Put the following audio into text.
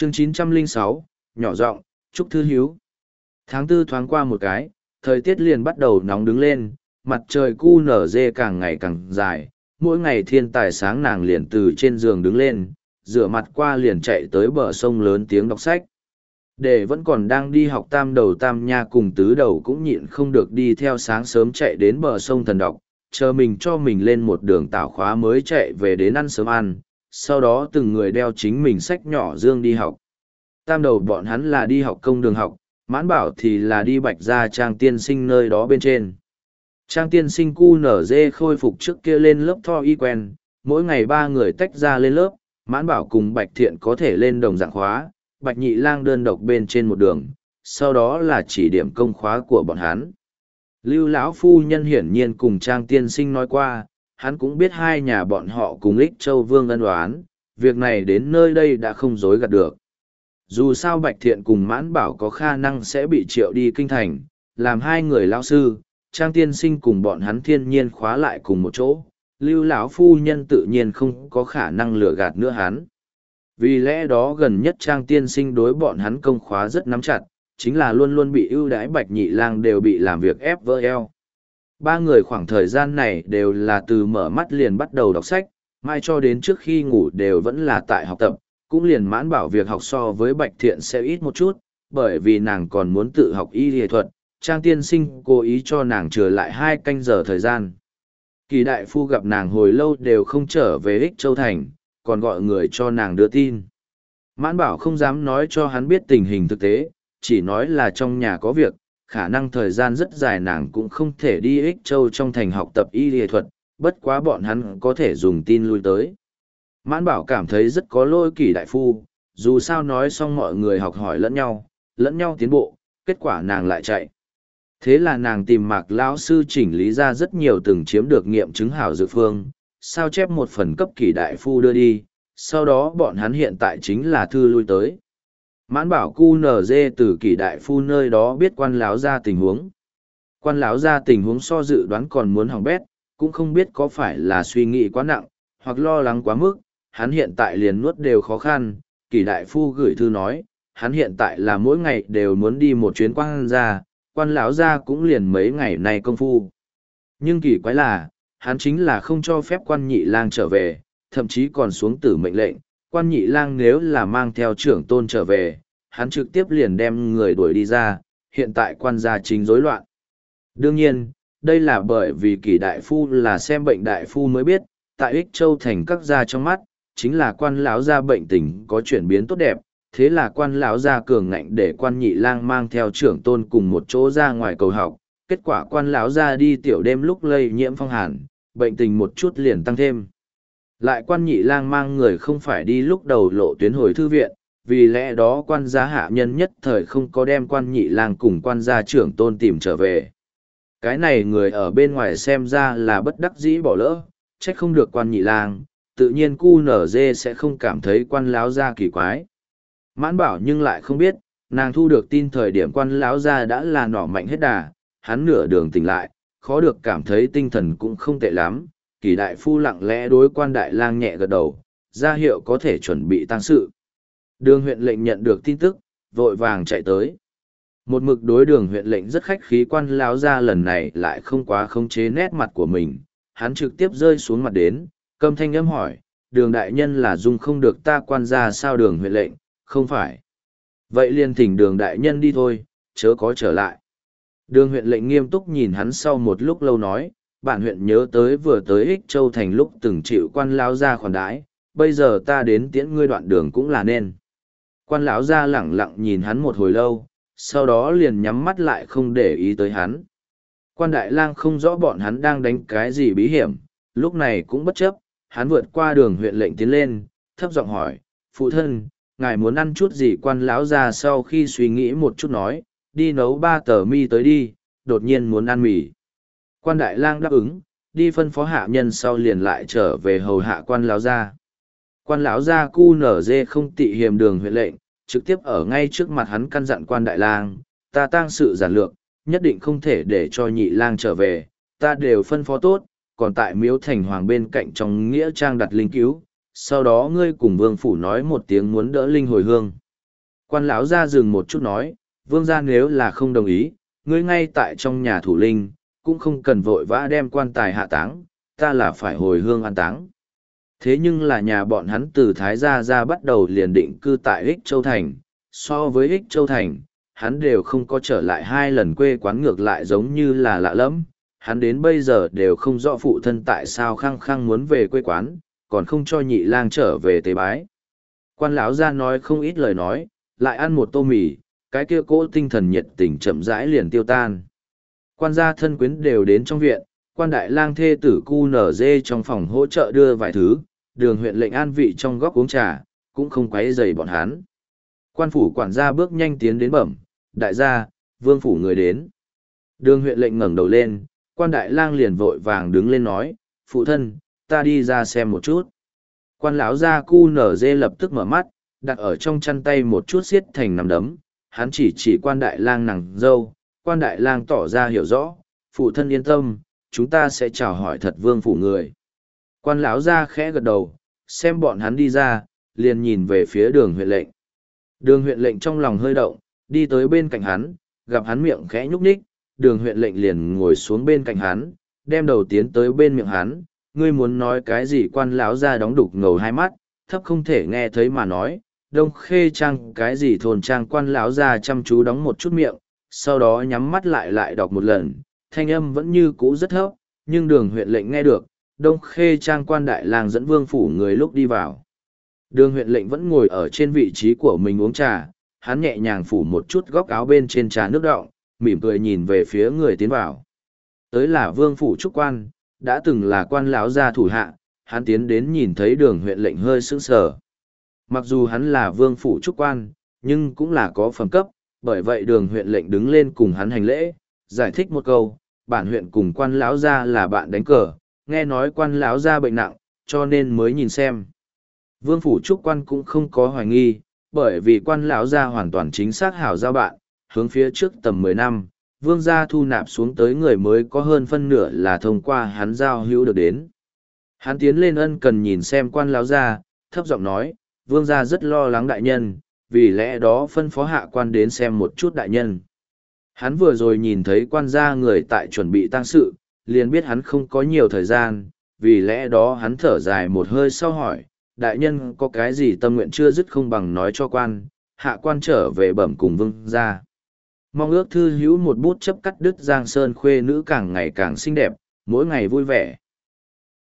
Chương 906, nhỏ giọng, Trúc Thư Hiếu. Tháng tư thoáng qua một cái, thời tiết liền bắt đầu nóng đứng lên, mặt trời cu nở dê càng ngày càng dài, mỗi ngày thiên tài sáng nàng liền từ trên giường đứng lên, rửa mặt qua liền chạy tới bờ sông lớn tiếng đọc sách. Để vẫn còn đang đi học tam đầu tam nha cùng tứ đầu cũng nhịn không được đi theo sáng sớm chạy đến bờ sông thần đọc, chờ mình cho mình lên một đường tảo khóa mới chạy về đến ăn sớm ăn, sau đó từng người đeo chính mình sách nhỏ dương đi học. Tam đầu bọn hắn là đi học công đường học, Mãn Bảo thì là đi Bạch Gia Trang tiên sinh nơi đó bên trên. Trang tiên sinh cu nở dê khôi phục trước kia lên lớp tho y quen, mỗi ngày ba người tách ra lên lớp, Mãn Bảo cùng Bạch Thiện có thể lên đồng dạng khóa, Bạch Nhị Lang đơn độc bên trên một đường, sau đó là chỉ điểm công khóa của bọn hắn. Lưu lão phu nhân hiển nhiên cùng Trang tiên sinh nói qua, hắn cũng biết hai nhà bọn họ cùng Ích Châu Vương ân oán, việc này đến nơi đây đã không dối gạt được. Dù sao Bạch Thiện cùng Mãn Bảo có khả năng sẽ bị triệu đi kinh thành, làm hai người lão sư, Trang tiên sinh cùng bọn hắn thiên nhiên khóa lại cùng một chỗ, Lưu lão phu nhân tự nhiên không có khả năng lừa gạt nữa hắn. Vì lẽ đó gần nhất Trang tiên sinh đối bọn hắn công khóa rất nắm chặt, chính là luôn luôn bị ưu đãi Bạch Nhị Lang đều bị làm việc ép vỡ eo. Ba người khoảng thời gian này đều là từ mở mắt liền bắt đầu đọc sách, mai cho đến trước khi ngủ đều vẫn là tại học tập, cũng liền Mãn Bảo việc học so với Bạch Thiện sẽ ít một chút, bởi vì nàng còn muốn tự học y y thuật, Trang tiên sinh cố ý cho nàng trở lại 2 canh giờ thời gian. Kỳ đại phu gặp nàng hồi lâu đều không trở về Ích Châu Thành, còn gọi người cho nàng đưa tin. Mãn Bảo không dám nói cho hắn biết tình hình thực tế, chỉ nói là trong nhà có việc, khả năng thời gian rất dài nàng cũng không thể đi Ích Châu trong thành học tập y y thuật, bất quá bọn hắn có thể dùng tin lui tới. Mãn Bảo cảm thấy rất có lỗi Kỳ đại phu, dù sao nói xong mọi người học hỏi lẫn nhau tiến bộ, kết quả nàng lại chạy. Thế là nàng tìm Mạc lão sư chỉnh lý ra rất nhiều từng chiếm được nghiệm chứng hảo dược phương, sao chép một phần cấp Kỳ đại phu đưa đi, sau đó bọn hắn hiện tại chính là thư lui tới. Mãn Bảo cu nở dê từ Kỳ đại phu nơi đó biết quan láo ra tình huống. Quan láo ra tình huống so dự đoán còn muốn hỏng bét, cũng không biết có phải là suy nghĩ quá nặng, hoặc lo lắng quá mức, hắn hiện tại liền nuốt đều khó khăn. Kỳ đại phu gửi thư nói, hắn hiện tại là mỗi ngày đều muốn đi một chuyến quan lão gia cũng liền mấy ngày nay công phu. Nhưng kỳ quái là, hắn chính là không cho phép quan nhị lang trở về, thậm chí còn xuống tử mệnh lệnh, quan nhị lang nếu là mang theo trưởng tôn trở về, hắn trực tiếp liền đem người đuổi đi ra, hiện tại quan gia chính rối loạn. Đương nhiên, đây là bởi vì Kỳ đại phu là xem bệnh đại phu mới biết, tại Ích Châu thành các gia trong mắt, chính là quan lão gia bệnh tình có chuyển biến tốt đẹp, thế là quan lão gia cường ngạnh để quan nhị lang mang theo trưởng tôn cùng một chỗ ra ngoài cầu học, kết quả quan lão gia đi tiểu đêm lúc lây nhiễm phong hàn, bệnh tình một chút liền tăng thêm. Lại quan nhị lang mang người không phải đi lúc đầu lộ tuyến hồi thư viện, vì lẽ đó quan gia hạ nhân nhất thời không có đem quan nhị lang cùng quan gia trưởng tôn tìm trở về. Cái này người ở bên ngoài xem ra là bất đắc dĩ bỏ lỡ, trách không được quan nhị lang, tự nhiên cu nở dê sẽ không cảm thấy quan lão gia kỳ quái. Mãn Bảo nhưng lại không biết, nàng thu được tin thời điểm quan lão gia đã là nỏ mạnh hết đà, hắn nửa đường tỉnh lại, khó được cảm thấy tinh thần cũng không tệ lắm. Kỳ đại phu lặng lẽ đối quan đại lang nhẹ gật đầu, ra hiệu có thể chuẩn bị tang sự. Đường huyện lệnh nhận được tin tức, vội vàng chạy tới. Một mực đối đường huyện lệnh rất khách khí quan lão gia lần này lại không quá khống chế nét mặt của mình, hắn trực tiếp rơi xuống mặt đến, câm thanh âm hỏi, đường đại nhân là dung không được ta quan gia sao đường huyện lệnh, không phải. Vậy liền thỉnh đường đại nhân đi thôi, chớ có trở lại. Đường huyện lệnh nghiêm túc nhìn hắn sau một lúc lâu nói, bản huyện nhớ tới vừa tới Ích Châu thành lúc từng chịu quan lão gia khoản đãi, bây giờ ta đến tiễn ngươi đoạn đường cũng là nên. Quan lão gia lẳng lặng nhìn hắn một hồi lâu, sau đó liền nhắm mắt lại không để ý tới hắn. Quan đại lang không rõ bọn hắn đang đánh cái gì bí hiểm, lúc này cũng bất chấp, hắn vượt qua đường huyện lệnh tiến lên, thấp giọng hỏi, phụ thân, ngài muốn ăn chút gì? Quan lão gia sau khi suy nghĩ một chút nói, đi nấu 3 tờ mi tới đi, đột nhiên muốn ăn mì. Quan đại lang đáp ứng, đi phân phó hạ nhân sau liền lại trở về hầu hạ quan lão gia. Quan lão gia cu nở dê không tị hiềm đường huyện lệnh, trực tiếp ở ngay trước mặt hắn căn dặn quan đại lang, ta tang sự giản lược, nhất định không thể để cho nhị lang trở về, ta đều phân phó tốt, còn tại miếu thành hoàng bên cạnh trong nghĩa trang đặt linh cứu, sau đó ngươi cùng vương phủ nói một tiếng muốn đỡ linh hồi hương. Quan lão ra dừng một chút nói, vương gia nếu là không đồng ý, ngươi ngay tại trong nhà thủ linh, cũng không cần vội vã đem quan tài hạ táng, ta là phải hồi hương an táng. Thế nhưng là nhà bọn hắn từ Thái Gia ra bắt đầu liền định cư tại Ích Châu Thành, so với Ích Châu Thành, hắn đều không có trở lại 2 lần quê quán, ngược lại giống như là lạ lẫm. Hắn đến bây giờ đều không rõ phụ thân tại sao khăng khăng muốn về quê quán, còn không cho nhị lang trở về tế bái. Quan lão ra nói không ít lời nói, lại ăn một tô mì, cái kia cỗ tinh thần nhiệt tình chậm rãi liền tiêu tan. Quan gia thân quyến đều đến trong viện, quan đại lang thê tử cu nở dê trong phòng hỗ trợ đưa vài thứ, đường huyện lệnh an vị trong góc uống trà, cũng không quấy rầy bọn hắn. Quan phủ quản gia bước nhanh tiến đến bẩm, đại gia, vương phủ người đến. Đường huyện lệnh ngẩng đầu lên, quan đại lang liền vội vàng đứng lên nói, phụ thân, ta đi ra xem một chút. Quan lão gia cu nở dê lập tức mở mắt, đặt ở trong chăn tay một chút xiết thành nắm đấm, hắn chỉ quan đại lang nàng dâu, quan đại lang tỏ ra hiểu rõ, phụ thân yên tâm, chúng ta sẽ chào hỏi thật vương phủ người. Quan lão gia khẽ gật đầu, xem bọn hắn đi ra, liền nhìn về phía đường huyện lệnh. Đường huyện lệnh trong lòng hơi động, đi tới bên cạnh hắn, gặp hắn miệng khẽ nhúc nhích, đường huyện lệnh liền ngồi xuống bên cạnh hắn, đem đầu tiến tới bên miệng hắn, ngươi muốn nói cái gì? Quan lão gia đóng đục ngầu hai mắt, thấp không thể nghe thấy mà nói, Đông Khê Trang cái gì thôn trang. Quan lão gia chăm chú đóng một chút miệng, sau đó nhắm mắt lại đọc một lần, thanh âm vẫn như cũ rất thấp, nhưng đường huyện lệnh nghe được, Đông Khê Trang quan đại lang dẫn vương phủ người lúc đi vào. Đường huyện lệnh vẫn ngồi ở trên vị trí của mình uống trà, hắn nhẹ nhàng phủ một chút góc áo bên trên trà nước đọng, mỉm cười nhìn về phía người tiến vào. Tới là vương phủ trúc quan, đã từng là quan lão gia thủ hạ, hắn tiến đến nhìn thấy đường huyện lệnh hơi sững sờ. Mặc dù hắn là vương phủ trúc quan, nhưng cũng là có phẩm cấp, bởi vậy đường huyện lệnh đứng lên cùng hắn hành lễ, giải thích một câu, bản huyện cùng quan lão gia là bạn đánh cờ, nghe nói quan lão gia bệnh nặng, cho nên mới nhìn xem. Vương phủ trúc quan cũng không có hoài nghi, bởi vì quan lão gia hoàn toàn chính xác hảo giao bạn, hướng phía trước tầm 10 năm, vương gia thu nạp xuống tới người mới có hơn phân nửa là thông qua hắn giao hữu được đến. Hắn tiến lên ân cần nhìn xem quan lão gia, thấp giọng nói, vương gia rất lo lắng đại nhân, vì lẽ đó phân phó hạ quan đến xem một chút đại nhân. Hắn vừa rồi nhìn thấy quan gia người tại chuẩn bị tang sự, liền biết hắn không có nhiều thời gian, vì lẽ đó hắn thở dài một hơi sau hỏi, đại nhân có cái gì tâm nguyện chưa dứt không bằng nói cho quan, hạ quan trở về bẩm cùng vương gia. Mong ước thư hữu một bút chấp cắt đứt Giang Sơn khuê nữ càng ngày càng xinh đẹp, mỗi ngày vui vẻ.